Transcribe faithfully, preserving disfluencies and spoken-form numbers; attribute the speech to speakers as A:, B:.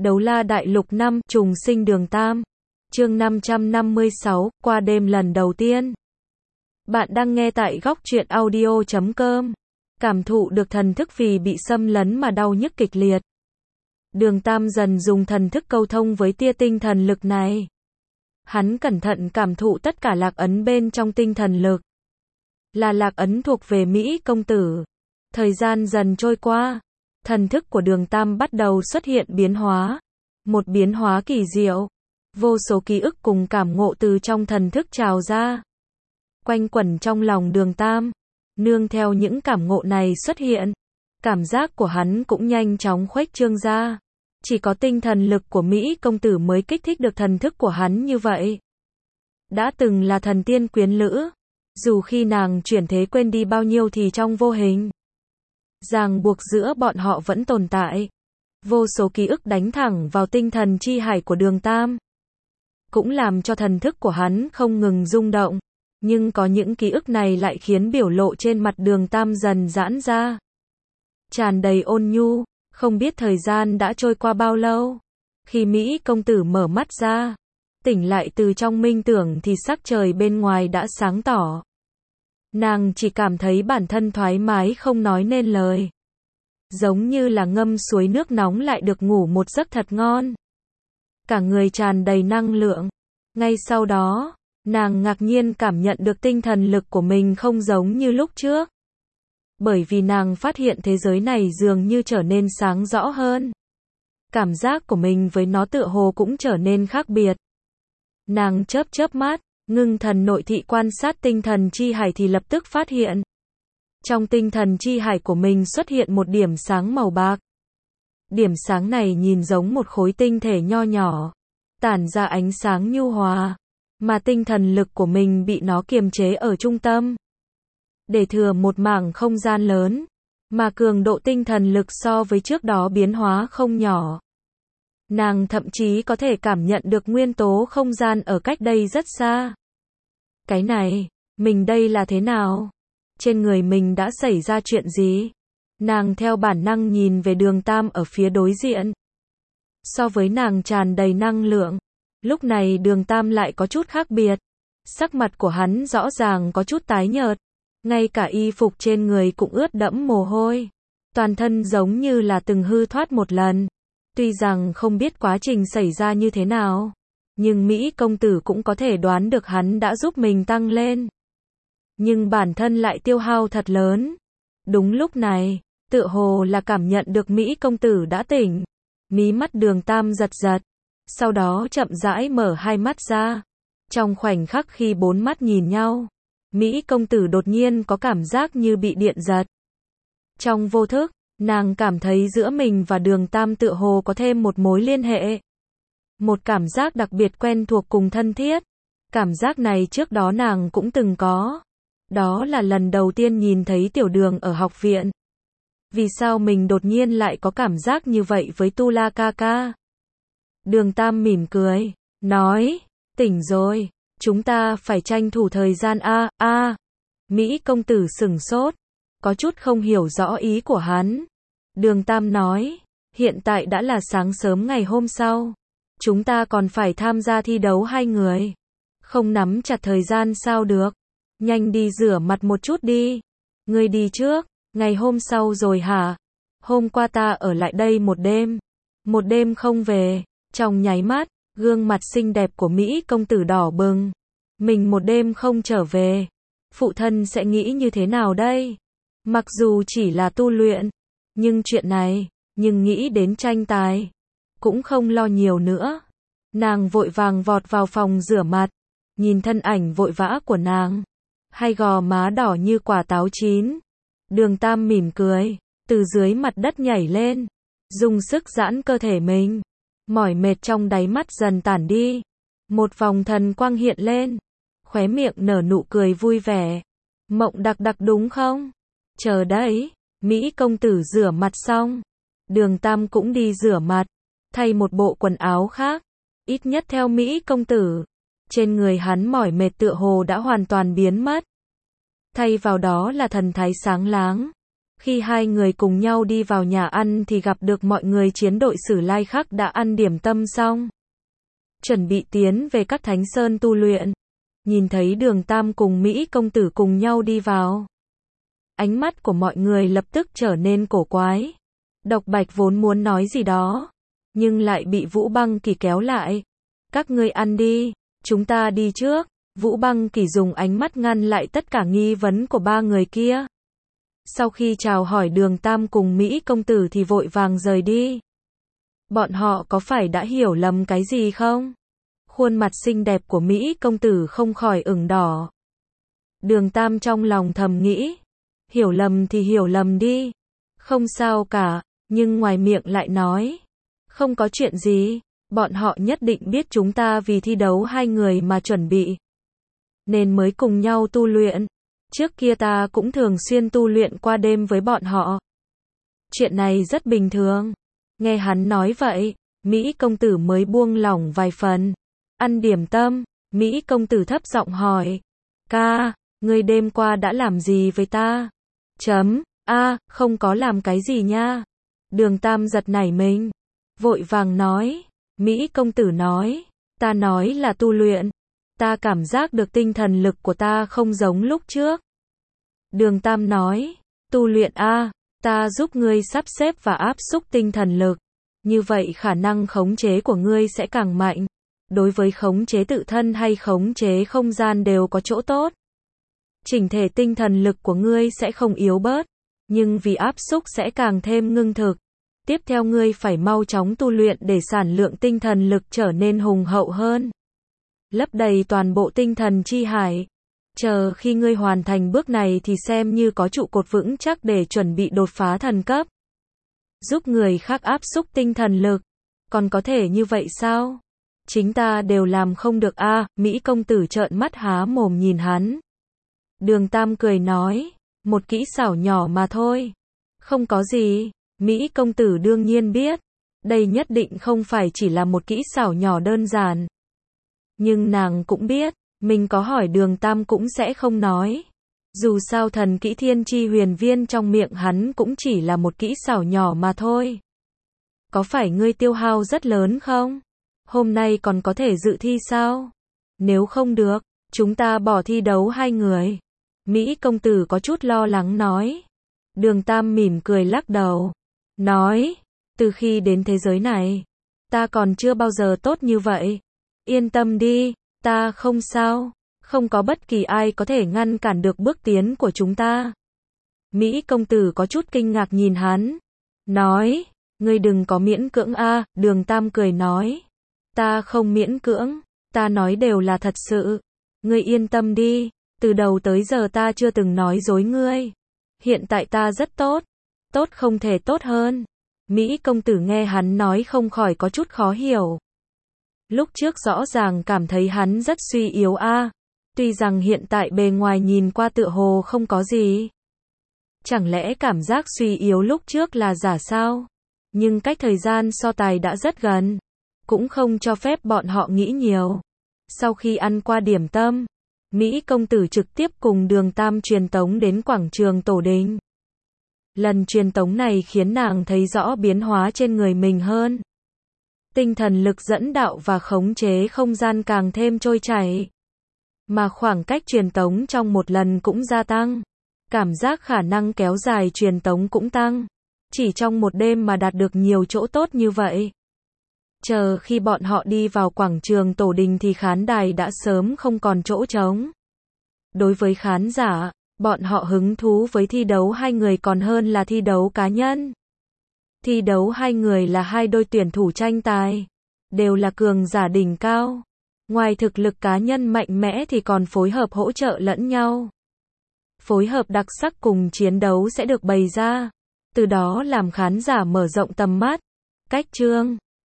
A: Đấu la đại lục năm, trùng sinh đường Tam. Chương năm trăm năm mươi sáu, qua đêm lần đầu tiên. Bạn đang nghe tại góc truyện audio chấm com. Cảm thụ được thần thức vì bị xâm lấn mà đau nhức kịch liệt. Đường Tam dần dùng thần thức câu thông với tia tinh thần lực này. Hắn cẩn thận cảm thụ tất cả lạc ấn bên trong tinh thần lực. Là lạc ấn thuộc về Mỹ công tử. Thời gian dần trôi qua. Thần thức của đường Tam bắt đầu xuất hiện biến hóa. Một biến hóa kỳ diệu. Vô số ký ức cùng cảm ngộ từ trong thần thức trào ra. Quanh quẩn trong lòng đường Tam. Nương theo những cảm ngộ này xuất hiện. Cảm giác của hắn cũng nhanh chóng khuếch trương ra. Chỉ có tinh thần lực của Mỹ công tử mới kích thích được thần thức của hắn như vậy. Đã từng là thần tiên quyến lữ. Dù khi nàng chuyển thế quên đi bao nhiêu thì trong vô hình. Ràng buộc giữa bọn họ vẫn tồn tại. Vô số ký ức đánh thẳng vào tinh thần chi hải của đường Tam. Cũng làm cho thần thức của hắn không ngừng rung động. Nhưng có những ký ức này lại khiến biểu lộ trên mặt đường Tam dần giãn ra. Tràn đầy ôn nhu, không biết thời gian đã trôi qua bao lâu. Khi Mỹ công tử mở mắt ra, tỉnh lại từ trong minh tưởng thì sắc trời bên ngoài đã sáng tỏ. Nàng chỉ cảm thấy bản thân thoải mái không nói nên lời. Giống như là ngâm suối nước nóng lại được ngủ một giấc thật ngon. Cả người tràn đầy năng lượng. Ngay sau đó, nàng ngạc nhiên cảm nhận được tinh thần lực của mình không giống như lúc trước. Bởi vì nàng phát hiện thế giới này dường như trở nên sáng rõ hơn. Cảm giác của mình với nó tựa hồ cũng trở nên khác biệt. Nàng chớp chớp mắt, ngưng thần nội thị quan sát tinh thần chi hải thì lập tức phát hiện. Trong tinh thần chi hải của mình xuất hiện một điểm sáng màu bạc. Điểm sáng này nhìn giống một khối tinh thể nho nhỏ, tản ra ánh sáng nhu hòa, mà tinh thần lực của mình bị nó kiềm chế ở trung tâm. Để thừa một mảng không gian lớn, mà cường độ tinh thần lực so với trước đó biến hóa không nhỏ. Nàng thậm chí có thể cảm nhận được nguyên tố không gian ở cách đây rất xa. Cái này, mình đây là thế nào? Trên người mình đã xảy ra chuyện gì? Nàng theo bản năng nhìn về đường Tam ở phía đối diện. So với nàng tràn đầy năng lượng, lúc này đường Tam lại có chút khác biệt. Sắc mặt của hắn rõ ràng có chút tái nhợt. Ngay cả y phục trên người cũng ướt đẫm mồ hôi. Toàn thân giống như là từng hư thoát một lần. Tuy rằng không biết quá trình xảy ra như thế nào, nhưng Mỹ công tử cũng có thể đoán được hắn đã giúp mình tăng lên. Nhưng bản thân lại tiêu hao thật lớn. Đúng lúc này, tựa hồ là cảm nhận được Mỹ công tử đã tỉnh. Mí mắt đường Tam giật giật. Sau đó chậm rãi mở hai mắt ra. Trong khoảnh khắc khi bốn mắt nhìn nhau, Mỹ công tử đột nhiên có cảm giác như bị điện giật. Trong vô thức, nàng cảm thấy giữa mình và đường Tam tựa hồ có thêm một mối liên hệ. Một cảm giác đặc biệt quen thuộc cùng thân thiết. Cảm giác này trước đó nàng cũng từng có. Đó là lần đầu tiên nhìn thấy tiểu đường ở học viện. Vì sao mình đột nhiên lại có cảm giác như vậy với Tu La ca ca? Đường Tam mỉm cười, nói, tỉnh rồi, chúng ta phải tranh thủ thời gian a a. Mỹ công tử sửng sốt, có chút không hiểu rõ ý của hắn. Đường Tam nói, hiện tại đã là sáng sớm ngày hôm sau. Chúng ta còn phải tham gia thi đấu hai người. Không nắm chặt thời gian sao được. Nhanh đi rửa mặt một chút đi. Ngươi đi trước, ngày hôm sau rồi hả? Hôm qua ta ở lại đây một đêm. Một đêm không về. Trong nháy mắt, gương mặt xinh đẹp của Mỹ công tử đỏ bừng. Mình một đêm không trở về. Phụ thân sẽ nghĩ như thế nào đây? Mặc dù chỉ là tu luyện. Nhưng chuyện này, nhưng nghĩ đến tranh tài. Cũng không lo nhiều nữa. Nàng vội vàng vọt vào phòng rửa mặt. Nhìn thân ảnh vội vã của nàng. Hai gò má đỏ như quả táo chín. Đường Tam mỉm cười. Từ dưới mặt đất nhảy lên. Dùng sức giãn cơ thể mình. Mỏi mệt trong đáy mắt dần tản đi. Một vòng thần quang hiện lên. Khóe miệng nở nụ cười vui vẻ. Mộng đặc đặc đúng không? Chờ đấy. Mỹ công tử rửa mặt xong. Đường Tam cũng đi rửa mặt. Thay một bộ quần áo khác. Ít nhất theo Mỹ công tử. Trên người hắn mỏi mệt tựa hồ đã hoàn toàn biến mất. Thay vào đó là thần thái sáng láng. Khi hai người cùng nhau đi vào nhà ăn thì gặp được mọi người chiến đội Sử Lai Khắc đã ăn điểm tâm xong. Chuẩn bị tiến về các thánh sơn tu luyện. Nhìn thấy Đường Tam cùng Mỹ công tử cùng nhau đi vào. Ánh mắt của mọi người lập tức trở nên cổ quái. Độc Bạch vốn muốn nói gì đó, nhưng lại bị Vũ Băng Kỳ kéo lại. Các ngươi ăn đi, chúng ta đi trước. Vũ Băng Kỳ dùng ánh mắt ngăn lại tất cả nghi vấn của ba người kia. Sau khi chào hỏi Đường Tam cùng Mỹ công tử thì vội vàng rời đi. Bọn họ có phải đã hiểu lầm cái gì không? Khuôn mặt xinh đẹp của Mỹ công tử không khỏi ửng đỏ. Đường Tam trong lòng thầm nghĩ, hiểu lầm thì hiểu lầm đi, không sao cả, nhưng ngoài miệng lại nói, không có chuyện gì, bọn họ nhất định biết chúng ta vì thi đấu hai người mà chuẩn bị, nên mới cùng nhau tu luyện. Trước kia ta cũng thường xuyên tu luyện qua đêm với bọn họ. Chuyện này rất bình thường. Nghe hắn nói vậy, Mỹ công tử mới buông lỏng vài phần. Ăn điểm tâm, Mỹ công tử thấp giọng hỏi, ca, ngươi đêm qua đã làm gì với ta? Chấm, a, không có làm cái gì nha. Đường Tam giật nảy mình, vội vàng nói, Mỹ công tử nói, ta nói là tu luyện. Ta cảm giác được tinh thần lực của ta không giống lúc trước. Đường Tam nói, tu luyện a, ta giúp ngươi sắp xếp và áp xúc tinh thần lực. Như vậy khả năng khống chế của ngươi sẽ càng mạnh. Đối với khống chế tự thân hay khống chế không gian đều có chỗ tốt. Chỉnh thể tinh thần lực của ngươi sẽ không yếu bớt, nhưng vì áp xúc sẽ càng thêm ngưng thực. Tiếp theo ngươi phải mau chóng tu luyện để sản lượng tinh thần lực trở nên hùng hậu hơn. Lấp đầy toàn bộ tinh thần chi hải. Chờ khi ngươi hoàn thành bước này thì xem như có trụ cột vững chắc để chuẩn bị đột phá thần cấp. Giúp người khác áp xúc tinh thần lực. Còn có thể như vậy sao? Chính ta đều làm không được a. À, Mỹ công tử trợn mắt há mồm nhìn hắn. Đường Tam cười nói, một kỹ xảo nhỏ mà thôi. Không có gì. Mỹ công tử đương nhiên biết. Đây nhất định không phải chỉ là một kỹ xảo nhỏ đơn giản. Nhưng nàng cũng biết, mình có hỏi Đường Tam cũng sẽ không nói. Dù sao thần kỹ thiên chi huyền viên trong miệng hắn cũng chỉ là một kỹ xảo nhỏ mà thôi. Có phải ngươi tiêu hao rất lớn không? Hôm nay còn có thể dự thi sao? Nếu không được, chúng ta bỏ thi đấu hai người. Mỹ công tử có chút lo lắng nói. Đường Tam mỉm cười lắc đầu. Nói, từ khi đến thế giới này, ta còn chưa bao giờ tốt như vậy. Yên tâm đi, ta không sao. Không có bất kỳ ai có thể ngăn cản được bước tiến của chúng ta. Mỹ công tử có chút kinh ngạc nhìn hắn. Nói, ngươi đừng có miễn cưỡng a. À, Đường Tam cười nói. Ta không miễn cưỡng, ta nói đều là thật sự. Ngươi yên tâm đi, từ đầu tới giờ ta chưa từng nói dối ngươi. Hiện tại ta rất tốt, tốt không thể tốt hơn. Mỹ công tử nghe hắn nói không khỏi có chút khó hiểu. Lúc trước rõ ràng cảm thấy hắn rất suy yếu a. À. Tuy rằng hiện tại bề ngoài nhìn qua tựa hồ không có gì. Chẳng lẽ cảm giác suy yếu lúc trước là giả sao? Nhưng cách thời gian so tài đã rất gần. Cũng không cho phép bọn họ nghĩ nhiều. Sau khi ăn qua điểm tâm, Mỹ công tử trực tiếp cùng Đường Tam truyền tống đến quảng trường Tổ Đình. Lần truyền tống này khiến nàng thấy rõ biến hóa trên người mình hơn. Tinh thần lực dẫn đạo và khống chế không gian càng thêm trôi chảy. Mà khoảng cách truyền tống trong một lần cũng gia tăng. Cảm giác khả năng kéo dài truyền tống cũng tăng. Chỉ trong một đêm mà đạt được nhiều chỗ tốt như vậy. Chờ khi bọn họ đi vào quảng trường Tổ Đình thì khán đài đã sớm không còn chỗ trống. Đối với khán giả, bọn họ hứng thú với thi đấu hai người còn hơn là thi đấu cá nhân. Thi đấu hai người là hai đôi tuyển thủ tranh tài. Đều là cường giả đỉnh cao. Ngoài thực lực cá nhân mạnh mẽ thì còn phối hợp hỗ trợ lẫn nhau. Phối hợp đặc sắc cùng chiến đấu sẽ được bày ra. Từ đó làm khán giả mở rộng tầm mắt. Cách chương